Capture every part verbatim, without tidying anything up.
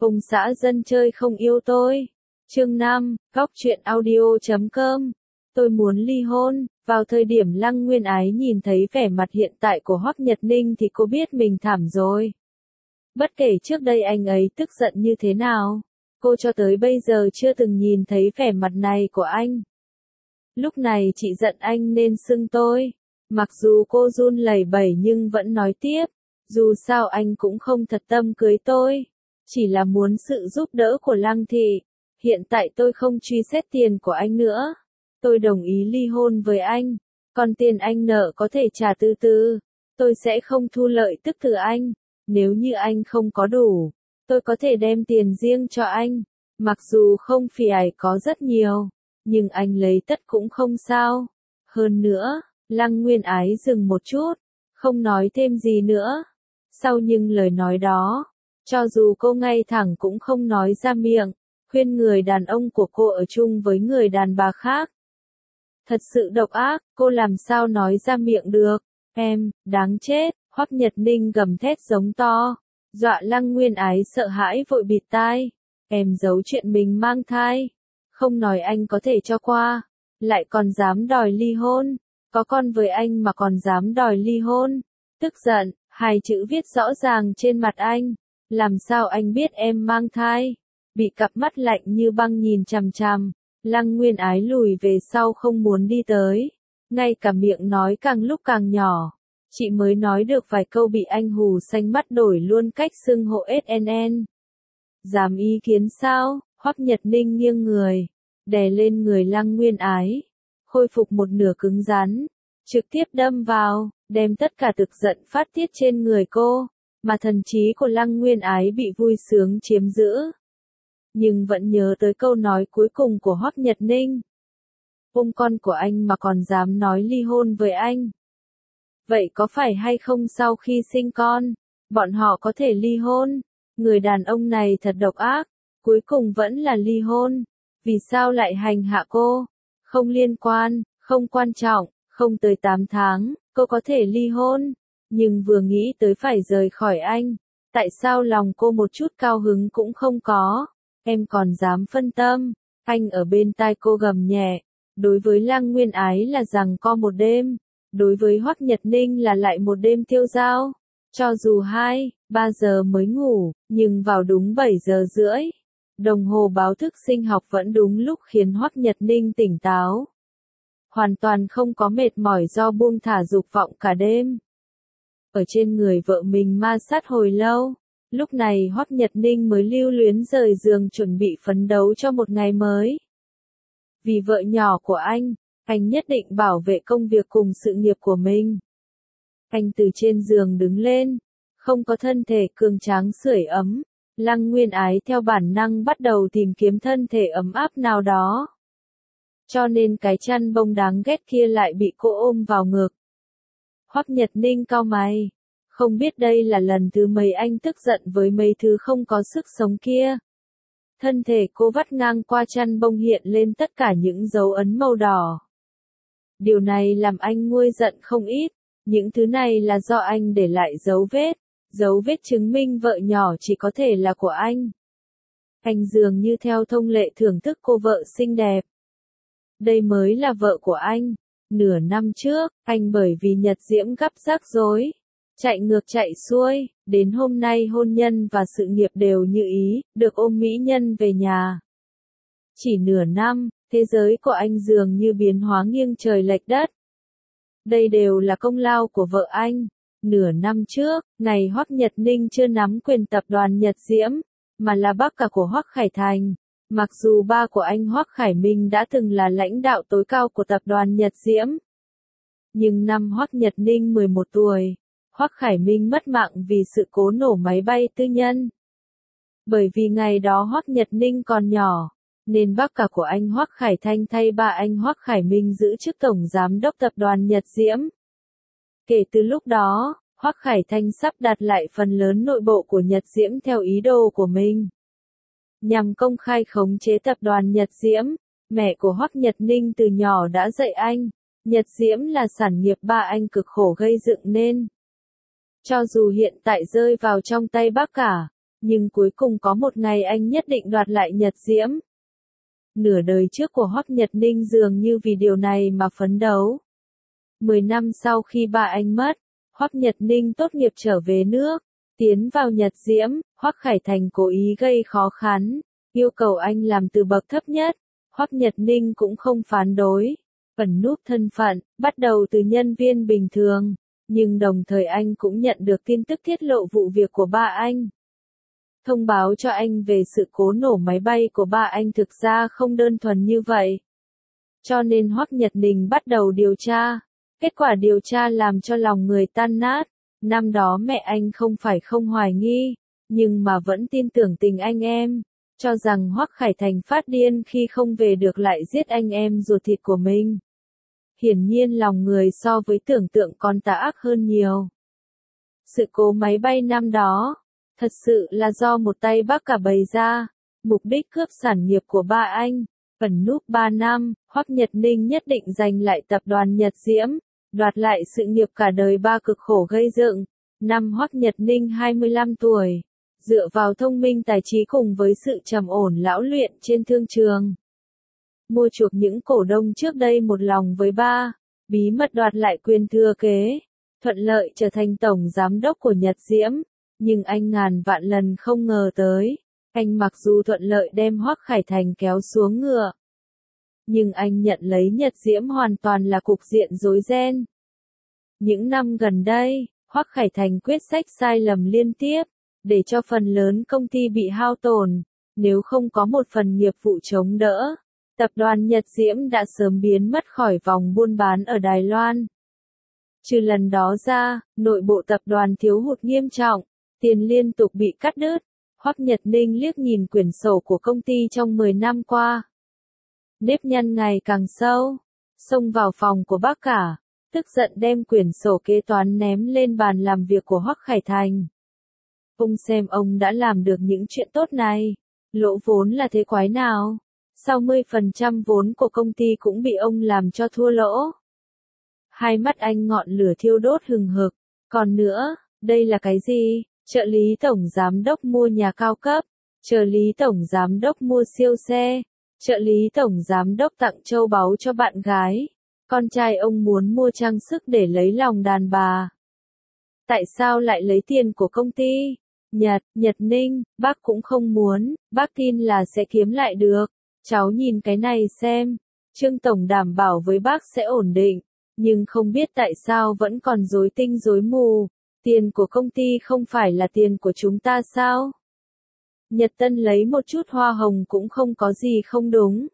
Ông xã dân chơi không yêu tôi. Chương năm, Góc truyện audio chấm com. Tôi muốn ly hôn. Vào thời điểm Lăng Nguyên Ái nhìn thấy vẻ mặt hiện tại của Hoắc Nhật Ninh thì cô biết mình thảm rồi. Bất kể trước đây anh ấy tức giận như thế nào, cô cho tới bây giờ chưa từng nhìn thấy vẻ mặt này của anh. Lúc này chị giận anh nên xưng tôi. Mặc dù cô run lẩy bẩy nhưng vẫn nói tiếp, dù sao anh cũng không thật tâm cưới tôi, chỉ là muốn sự giúp đỡ của Lăng thị. Hiện tại tôi không truy xét tiền của anh nữa. Tôi đồng ý ly hôn với anh, còn tiền anh nợ có thể trả từ từ. Tôi sẽ không thu lợi tức từ anh. Nếu như anh không có đủ, tôi có thể đem tiền riêng cho anh. Mặc dù không phải có rất nhiều, nhưng anh lấy tất cũng không sao. Hơn nữa, Lăng Nguyên Ái dừng một chút, không nói thêm gì nữa. Sau những lời nói đó, cho dù cô ngay thẳng cũng không nói ra miệng, khuyên người đàn ông của cô ở chung với người đàn bà khác. Thật sự độc ác, cô làm sao nói ra miệng được. Em, đáng chết, Hoắc Nhật Ninh gầm thét giống to, dọa Lăng Nguyên Ái sợ hãi vội bịt tai. Em giấu chuyện mình mang thai, không nói anh có thể cho qua, lại còn dám đòi ly hôn, có con với anh mà còn dám đòi ly hôn. Tức giận, hai chữ viết rõ ràng trên mặt anh, làm sao anh biết em mang thai? Bị cặp mắt lạnh như băng nhìn chằm chằm, Lăng Nguyên Ái lùi về sau không muốn đi tới, ngay cả miệng nói càng lúc càng nhỏ. Chị mới nói được vài câu bị anh hù xanh mắt đổi luôn cách xưng hộ ét en en. Dám ý kiến sao? Hoắc Nhật Ninh nghiêng người, đè lên người Lăng Nguyên Ái, khôi phục một nửa cứng rắn, trực tiếp đâm vào, đem tất cả tức giận phát tiết trên người cô, mà thần trí của Lăng Nguyên Ái bị vui sướng chiếm giữ. Nhưng vẫn nhớ tới câu nói cuối cùng của Hoắc Nhật Ninh. Ôm con của anh mà còn dám nói ly hôn với anh. Vậy có phải hay không sau khi sinh con, bọn họ có thể ly hôn? Người đàn ông này thật độc ác, cuối cùng vẫn là ly hôn. Vì sao lại hành hạ cô? Không liên quan, không quan trọng, không tới tám tháng, cô có thể ly hôn. Nhưng vừa nghĩ tới phải rời khỏi anh, tại sao lòng cô một chút cao hứng cũng không có? Em còn dám phân tâm? Anh ở bên tai cô gầm nhẹ. Đối với Lăng Nguyên Ái là rằng co một đêm, đối với Hoắc Nhật Ninh là lại một đêm tiêu dao. Cho dù hai, ba giờ mới ngủ, nhưng vào đúng bảy giờ rưỡi, đồng hồ báo thức sinh học vẫn đúng lúc khiến Hoắc Nhật Ninh tỉnh táo. Hoàn toàn không có mệt mỏi do buông thả dục vọng cả đêm. Ở trên người vợ mình ma sát hồi lâu, lúc này Hoắc Nhật Ninh mới lưu luyến rời giường chuẩn bị phấn đấu cho một ngày mới. Vì vợ nhỏ của anh, anh nhất định bảo vệ công việc cùng sự nghiệp của mình. Anh từ trên giường đứng lên, không có thân thể cường tráng sưởi ấm. Lăng Nguyên Ái theo bản năng bắt đầu tìm kiếm thân thể ấm áp nào đó. Cho nên cái chăn bông đáng ghét kia lại bị cô ôm vào ngực. Hoắc Nhật Ninh cau mày, không biết đây là lần thứ mấy anh tức giận với mấy thứ không có sức sống kia. Thân thể cô vắt ngang qua chăn bông hiện lên tất cả những dấu ấn màu đỏ. Điều này làm anh nguôi giận không ít, những thứ này là do anh để lại dấu vết, dấu vết chứng minh vợ nhỏ chỉ có thể là của anh. Anh dường như theo thông lệ thưởng thức cô vợ xinh đẹp. Đây mới là vợ của anh. Nửa năm trước, anh bởi vì Nhật Diễm gắp rắc rối, chạy ngược chạy xuôi, đến hôm nay hôn nhân và sự nghiệp đều như ý, được ôm mỹ nhân về nhà. Chỉ nửa năm, thế giới của anh dường như biến hóa nghiêng trời lệch đất. Đây đều là công lao của vợ anh. Nửa năm trước, ngày Hoắc Nhật Ninh chưa nắm quyền tập đoàn Nhật Diễm, mà là bác cả của Hoắc Khải Thành. Mặc dù ba của anh Hoắc Khải Minh đã từng là lãnh đạo tối cao của tập đoàn Nhật Diễm. Nhưng năm Hoắc Nhật Ninh mười một tuổi, Hoắc Khải Minh mất mạng vì sự cố nổ máy bay tư nhân. Bởi vì ngày đó Hoắc Nhật Ninh còn nhỏ, nên bác cả của anh Hoắc Khải Thanh thay ba anh Hoắc Khải Minh giữ chức tổng giám đốc tập đoàn Nhật Diễm. Kể từ lúc đó, Hoắc Khải Thanh sắp đặt lại phần lớn nội bộ của Nhật Diễm theo ý đồ của mình. Nhằm công khai khống chế tập đoàn Nhật Diễm, mẹ của Hoắc Nhật Ninh từ nhỏ đã dạy anh, Nhật Diễm là sản nghiệp ba anh cực khổ gây dựng nên. Cho dù hiện tại rơi vào trong tay bác cả, nhưng cuối cùng có một ngày anh nhất định đoạt lại Nhật Diễm. Nửa đời trước của Hoắc Nhật Ninh dường như vì điều này mà phấn đấu. Mười năm sau khi ba anh mất, Hoắc Nhật Ninh tốt nghiệp trở về nước, tiến vào Nhật Diễm, Hoắc Khải Thành cố ý gây khó khăn, yêu cầu anh làm từ bậc thấp nhất. Hoắc Nhật Ninh cũng không phản đối, ẩn núp thân phận, bắt đầu từ nhân viên bình thường, nhưng đồng thời anh cũng nhận được tin tức tiết lộ vụ việc của ba anh. Thông báo cho anh về sự cố nổ máy bay của ba anh thực ra không đơn thuần như vậy. Cho nên Hoắc Nhật Ninh bắt đầu điều tra. Kết quả điều tra làm cho lòng người tan nát. Năm đó mẹ anh không phải không hoài nghi, nhưng mà vẫn tin tưởng tình anh em, cho rằng Hoắc Khải Thành phát điên khi không về được lại giết anh em ruột thịt của mình. Hiển nhiên lòng người so với tưởng tượng còn tà ác hơn nhiều. Sự cố máy bay năm đó, thật sự là do một tay bác cả bày ra, mục đích cướp sản nghiệp của ba anh. Ẩn núp ba năm, Hoắc Nhật Ninh nhất định giành lại tập đoàn Nhật Diễm, đoạt lại sự nghiệp cả đời ba cực khổ gây dựng. Năm Hoắc Nhật Ninh hai mươi lăm tuổi, dựa vào thông minh tài trí cùng với sự trầm ổn lão luyện trên thương trường, mua chuộc những cổ đông trước đây một lòng với ba, bí mật đoạt lại quyền thừa kế, thuận lợi trở thành tổng giám đốc của Nhật Diễm. Nhưng anh ngàn vạn lần không ngờ tới, anh mặc dù thuận lợi đem Hoắc Khải Thành kéo xuống ngựa, nhưng anh nhận lấy Nhật Diễm hoàn toàn là cục diện rối ren. Những năm gần đây, Hoắc Khải Thành quyết sách sai lầm liên tiếp, để cho phần lớn công ty bị hao tổn. Nếu không có một phần nghiệp vụ chống đỡ, tập đoàn Nhật Diễm đã sớm biến mất khỏi vòng buôn bán ở Đài Loan. Trừ lần đó ra, nội bộ tập đoàn thiếu hụt nghiêm trọng, tiền liên tục bị cắt đứt. Hoắc Nhật Ninh liếc nhìn quyển sổ của công ty trong mười năm qua. Nếp nhăn ngày càng sâu, xông vào phòng của bác cả, tức giận đem quyển sổ kế toán ném lên bàn làm việc của Hoắc Khải Thành. Ông xem ông đã làm được những chuyện tốt này, lỗ vốn là thế quái nào? sáu mươi phần trăm vốn của công ty cũng bị ông làm cho thua lỗ. Hai mắt anh ngọn lửa thiêu đốt hừng hực. Còn nữa, đây là cái gì? Trợ lý tổng giám đốc mua nhà cao cấp, trợ lý tổng giám đốc mua siêu xe, trợ lý tổng giám đốc tặng châu báu cho bạn gái, con trai ông muốn mua trang sức để lấy lòng đàn bà. Tại sao lại lấy tiền của công ty? Nhật, Nhật Ninh, bác cũng không muốn, bác tin là sẽ kiếm lại được. Cháu nhìn cái này xem, Trương Tổng đảm bảo với bác sẽ ổn định, nhưng không biết tại sao vẫn còn rối tinh rối mù. Tiền của công ty không phải là tiền của chúng ta sao? Nhật Tân lấy một chút hoa hồng cũng không có gì không đúng.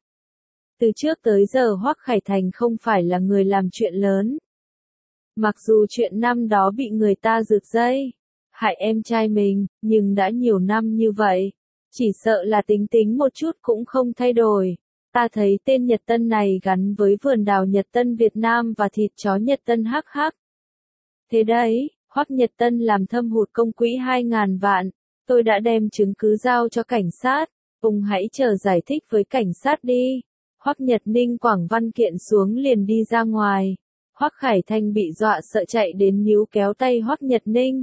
Từ trước tới giờ Hoắc Khải Thành không phải là người làm chuyện lớn. Mặc dù chuyện năm đó bị người ta rực dây, hại em trai mình, nhưng đã nhiều năm như vậy, chỉ sợ là tính tính một chút cũng không thay đổi. Ta thấy tên Nhật Tân này gắn với vườn đào Nhật Tân Việt Nam và thịt chó Nhật Tân hắc hắc. Thế đấy, Hoắc Nhật Tân làm thâm hụt công quỹ hai ngàn vạn, tôi đã đem chứng cứ giao cho cảnh sát, ông hãy chờ giải thích với cảnh sát đi. Hoắc Nhật Ninh quẳng văn kiện xuống liền đi ra ngoài. Hoắc Khải Thành bị dọa sợ chạy đến níu kéo tay Hoắc Nhật Ninh.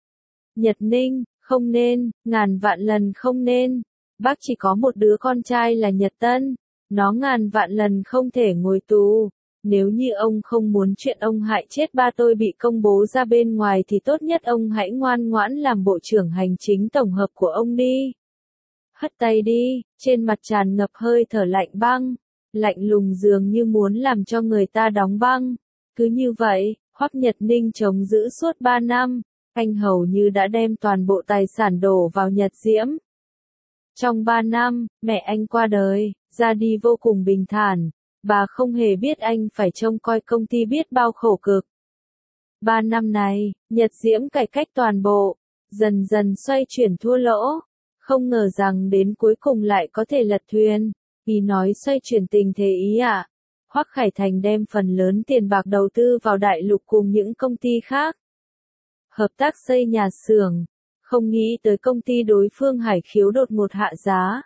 Nhật Ninh, không nên, ngàn vạn lần không nên. Bác chỉ có một đứa con trai là Nhật Tân, nó ngàn vạn lần không thể ngồi tù. Nếu như ông không muốn chuyện ông hại chết ba tôi bị công bố ra bên ngoài thì tốt nhất ông hãy ngoan ngoãn làm bộ trưởng hành chính tổng hợp của ông đi. Hất tay đi, trên mặt tràn ngập hơi thở lạnh băng, lạnh lùng dường như muốn làm cho người ta đóng băng. Cứ như vậy, Hoắc Nhật Ninh chống giữ suốt ba năm, anh hầu như đã đem toàn bộ tài sản đổ vào Nhật Diễm. Trong ba năm, mẹ anh qua đời, ra đi vô cùng bình thản. Bà không hề biết anh phải trông coi công ty biết bao khổ cực. Ba năm này, Nhật Diễm cải cách toàn bộ, dần dần xoay chuyển thua lỗ. Không ngờ rằng đến cuối cùng lại có thể lật thuyền. Ý nói xoay chuyển tình thế ý ạ. À? Hoắc Khải Thành đem phần lớn tiền bạc đầu tư vào đại lục cùng những công ty khác. Hợp tác xây nhà xưởng. Không nghĩ tới công ty đối phương Hải Khiếu đột ngột hạ giá.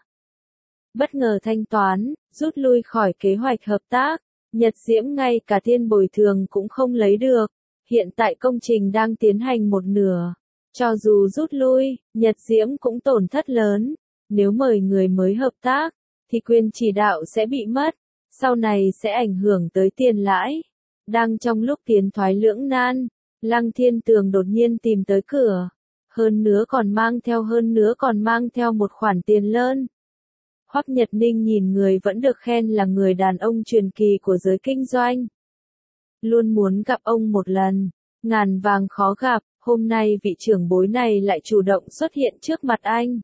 Bất ngờ thanh toán, rút lui khỏi kế hoạch hợp tác, Nhật Diễm ngay cả tiền bồi thường cũng không lấy được. Hiện tại công trình đang tiến hành một nửa, Cho dù rút lui, Nhật Diễm cũng tổn thất lớn. Nếu mời người mới hợp tác, thì quyền chỉ đạo sẽ bị mất. Sau này sẽ ảnh hưởng tới tiền lãi. Đang trong lúc tiến thoái lưỡng nan, Lăng Thiên Tường đột nhiên tìm tới cửa. Hơn nữa còn mang theo hơn nữa còn mang theo một khoản tiền lớn. Hoắc Nhật Ninh nhìn người vẫn được khen là người đàn ông truyền kỳ của giới kinh doanh. Luôn muốn gặp ông một lần, ngàn vàng khó gặp, hôm nay vị trưởng bối này lại chủ động xuất hiện trước mặt anh.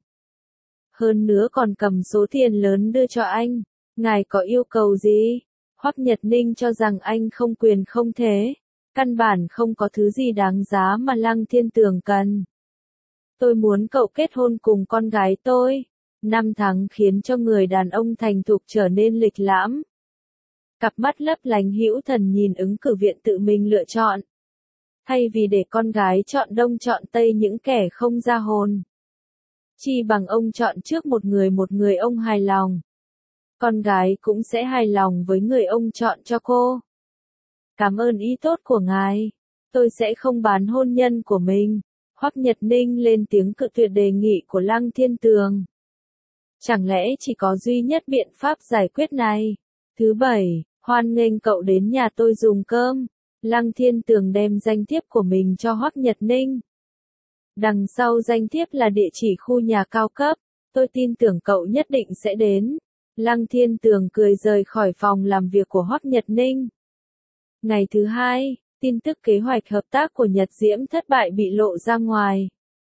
Hơn nữa còn cầm số tiền lớn đưa cho anh. Ngài có yêu cầu gì? Hoắc Nhật Ninh cho rằng anh không quyền không thế. Căn bản không có thứ gì đáng giá mà Lăng Thiên Tường cần. Tôi muốn cậu kết hôn cùng con gái tôi. Năm tháng khiến cho người đàn ông thành thục trở nên lịch lãm. Cặp mắt lấp lánh hữu thần nhìn ứng cử viện tự mình lựa chọn. Thay vì để con gái chọn đông chọn tây những kẻ không ra hồn. Chi bằng ông chọn trước một người một người ông hài lòng. Con gái cũng sẽ hài lòng với người ông chọn cho cô. Cảm ơn ý tốt của ngài. Tôi sẽ không bán hôn nhân của mình. Hoắc Nhật Ninh lên tiếng cự tuyệt đề nghị của Lăng Thiên Tường. Chẳng lẽ chỉ có duy nhất biện pháp giải quyết này? Thứ bảy, hoan nghênh cậu đến nhà tôi dùng cơm. Lăng Thiên Tường đem danh thiếp của mình cho Hoắc Nhật Ninh. Đằng sau danh thiếp là địa chỉ khu nhà cao cấp. Tôi tin tưởng cậu nhất định sẽ đến. Lăng Thiên Tường cười rời khỏi phòng làm việc của Hoắc Nhật Ninh. Ngày thứ hai, tin tức kế hoạch hợp tác của Nhật Diễm thất bại bị lộ ra ngoài.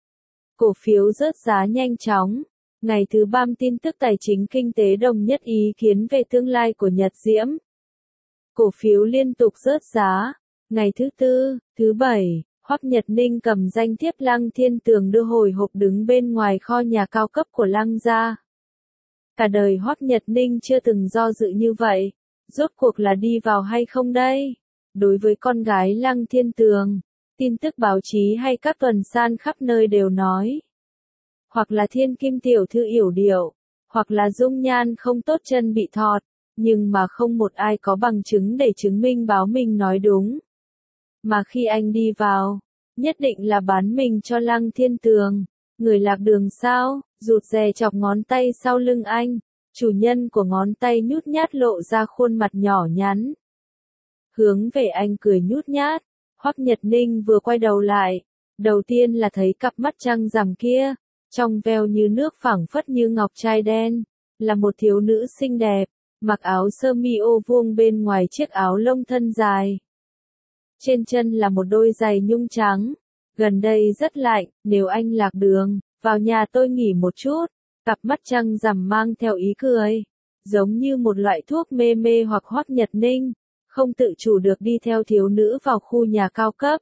Cổ phiếu rớt giá nhanh chóng. Ngày thứ ba tin tức tài chính kinh tế đồng nhất ý kiến về tương lai của Nhật Diễm. Cổ phiếu liên tục rớt giá. Ngày thứ tư, thứ bảy, Hoắc Nhật Ninh cầm danh thiếp Lăng Thiên Tường đưa hồi hộp đứng bên ngoài kho nhà cao cấp của Lăng gia. Cả đời Hoắc Nhật Ninh chưa từng do dự như vậy. Rốt cuộc là đi vào hay không đây? Đối với con gái Lăng Thiên Tường, tin tức báo chí hay các tuần san khắp nơi đều nói. Hoặc là thiên kim tiểu thư yểu điệu, hoặc là dung nhan không tốt chân bị thọt, nhưng mà không một ai có bằng chứng để chứng minh báo mình nói đúng. Mà khi anh đi vào, nhất định là bán mình cho Lăng Thiên Tường. Người lạc đường sao? Rụt rè chọc ngón tay sau lưng anh. Chủ nhân của ngón tay nhút nhát lộ ra khuôn mặt nhỏ nhắn. Hướng về anh cười nhút nhát. Hoắc Nhật Ninh vừa quay đầu lại. Đầu tiên là thấy cặp mắt trăng rằm kia. Trong veo như nước phẳng phất như ngọc trai đen. Là một thiếu nữ xinh đẹp. Mặc áo sơ mi ô vuông bên ngoài chiếc áo lông thân dài. Trên chân là một đôi giày nhung trắng. Gần đây rất lạnh, nếu anh lạc đường, vào nhà tôi nghỉ một chút. Cặp mắt trăng rằm mang theo ý cười. Giống như một loại thuốc mê mê hoặc Hoắc Nhật Ninh. Không tự chủ được đi theo thiếu nữ vào khu nhà cao cấp.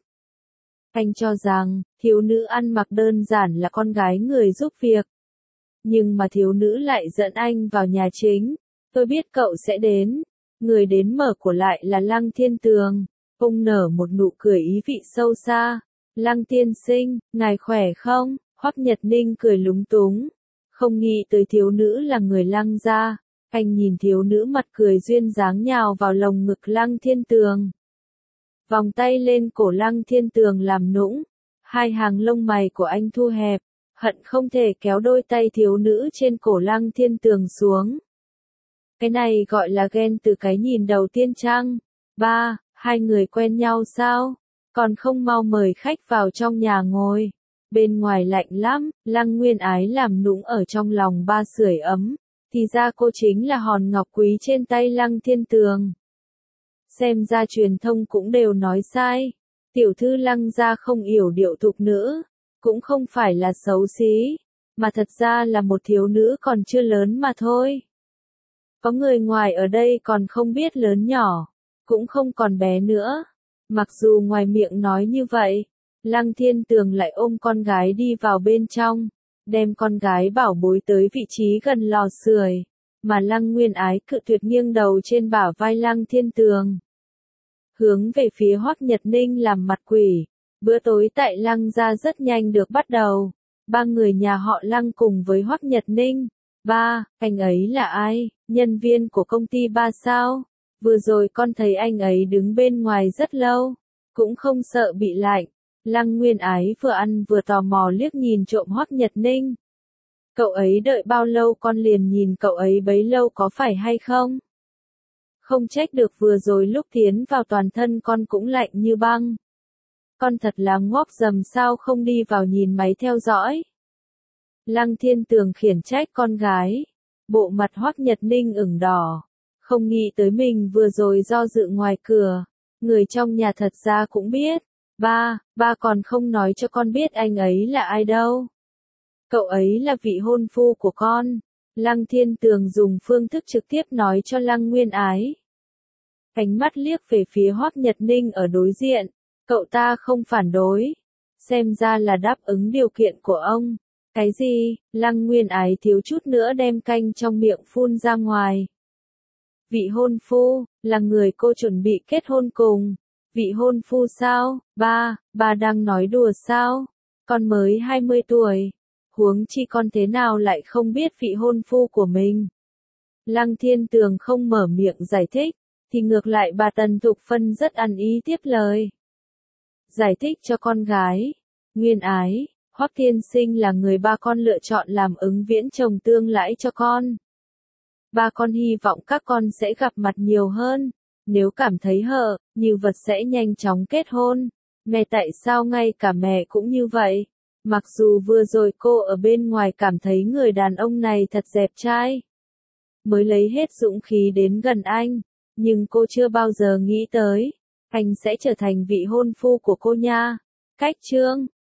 Anh cho rằng, thiếu nữ ăn mặc đơn giản là con gái người giúp việc. Nhưng mà thiếu nữ lại dẫn anh vào nhà chính. Tôi biết cậu sẽ đến. Người đến mở của lại là Lăng Thiên Tường. Ông nở một nụ cười ý vị sâu xa. Lăng tiên sinh, ngài khỏe không? Hoắc Nhật Ninh cười lúng túng. Không nghĩ tới thiếu nữ là người Lăng gia. Anh nhìn thiếu nữ mặt cười duyên dáng nhào vào lồng ngực Lăng Thiên Tường. Vòng tay lên cổ Lăng Thiên Tường làm nũng. Hai hàng lông mày của anh thu hẹp. Hận không thể kéo đôi tay thiếu nữ trên cổ Lăng Thiên Tường xuống. Cái này gọi là ghen từ cái nhìn đầu tiên chăng? Ba, hai người quen nhau sao? Còn không mau mời khách vào trong nhà ngồi. Bên ngoài lạnh lắm, Lăng Nguyên Ái làm nũng ở trong lòng ba sưởi ấm. Thì ra cô chính là hòn ngọc quý trên tay Lăng Thiên Tường. Xem ra truyền thông cũng đều nói sai. Tiểu thư Lăng gia không yểu điệu thục nữ. Cũng không phải là xấu xí. Mà thật ra là một thiếu nữ còn chưa lớn mà thôi. Có người ngoài ở đây còn không biết lớn nhỏ. Cũng không còn bé nữa. Mặc dù ngoài miệng nói như vậy, Lăng Thiên Tường lại ôm con gái đi vào bên trong, đem con gái bảo bối tới vị trí gần lò sưởi, mà Lăng Nguyên Ái cự tuyệt nghiêng đầu trên bả vai Lăng Thiên Tường. Hướng về phía Hoắc Nhật Ninh làm mặt quỷ, bữa tối tại Lăng gia rất nhanh được bắt đầu. Ba người nhà họ Lăng cùng với Hoắc Nhật Ninh. Ba, anh ấy là ai? Nhân viên của công ty ba sao? Vừa rồi con thấy anh ấy đứng bên ngoài rất lâu, cũng không sợ bị lạnh. Lăng Nguyên Ái vừa ăn vừa tò mò liếc nhìn trộm Hoắc Nhật Ninh. Cậu ấy đợi bao lâu con liền nhìn cậu ấy bấy lâu có phải hay không? Không trách được vừa rồi lúc tiến vào toàn thân con cũng lạnh như băng. Con thật là ngốc dầm sao không đi vào nhìn máy theo dõi. Lăng Thiên Tường khiển trách con gái. Bộ mặt Hoắc Nhật Ninh ửng đỏ. Không nghĩ tới mình vừa rồi do dự ngoài cửa. Người trong nhà thật ra cũng biết. Ba, ba còn không nói cho con biết anh ấy là ai đâu. Cậu ấy là vị hôn phu của con. Lăng Thiên Tường dùng phương thức trực tiếp nói cho Lăng Nguyên Ái. Ánh mắt liếc về phía Hoắc Nhật Ninh ở đối diện. Cậu ta không phản đối. Xem ra là đáp ứng điều kiện của ông. Cái gì? Lăng Nguyên Ái thiếu chút nữa đem canh trong miệng phun ra ngoài. Vị hôn phu, là người cô chuẩn bị kết hôn cùng. Vị hôn phu sao? Ba, ba đang nói đùa sao? Con mới hai mươi tuổi. Huống chi con thế nào lại không biết vị hôn phu của mình? Lăng Thiên Tường không mở miệng giải thích, thì ngược lại bà Tần Thục Phân rất ăn ý tiếp lời. Giải thích cho con gái. Nguyên Ái, Hoắc Thiên Sinh là người ba con lựa chọn làm ứng viễn chồng tương lai cho con. Ba con hy vọng các con sẽ gặp mặt nhiều hơn. Nếu cảm thấy hờ, như vật sẽ nhanh chóng kết hôn. Mẹ tại sao ngay cả mẹ cũng như vậy? Mặc dù vừa rồi cô ở bên ngoài cảm thấy người đàn ông này thật đẹp trai. Mới lấy hết dũng khí đến gần anh. Nhưng cô chưa bao giờ nghĩ tới. Anh sẽ trở thành vị hôn phu của cô nha. Cách chương.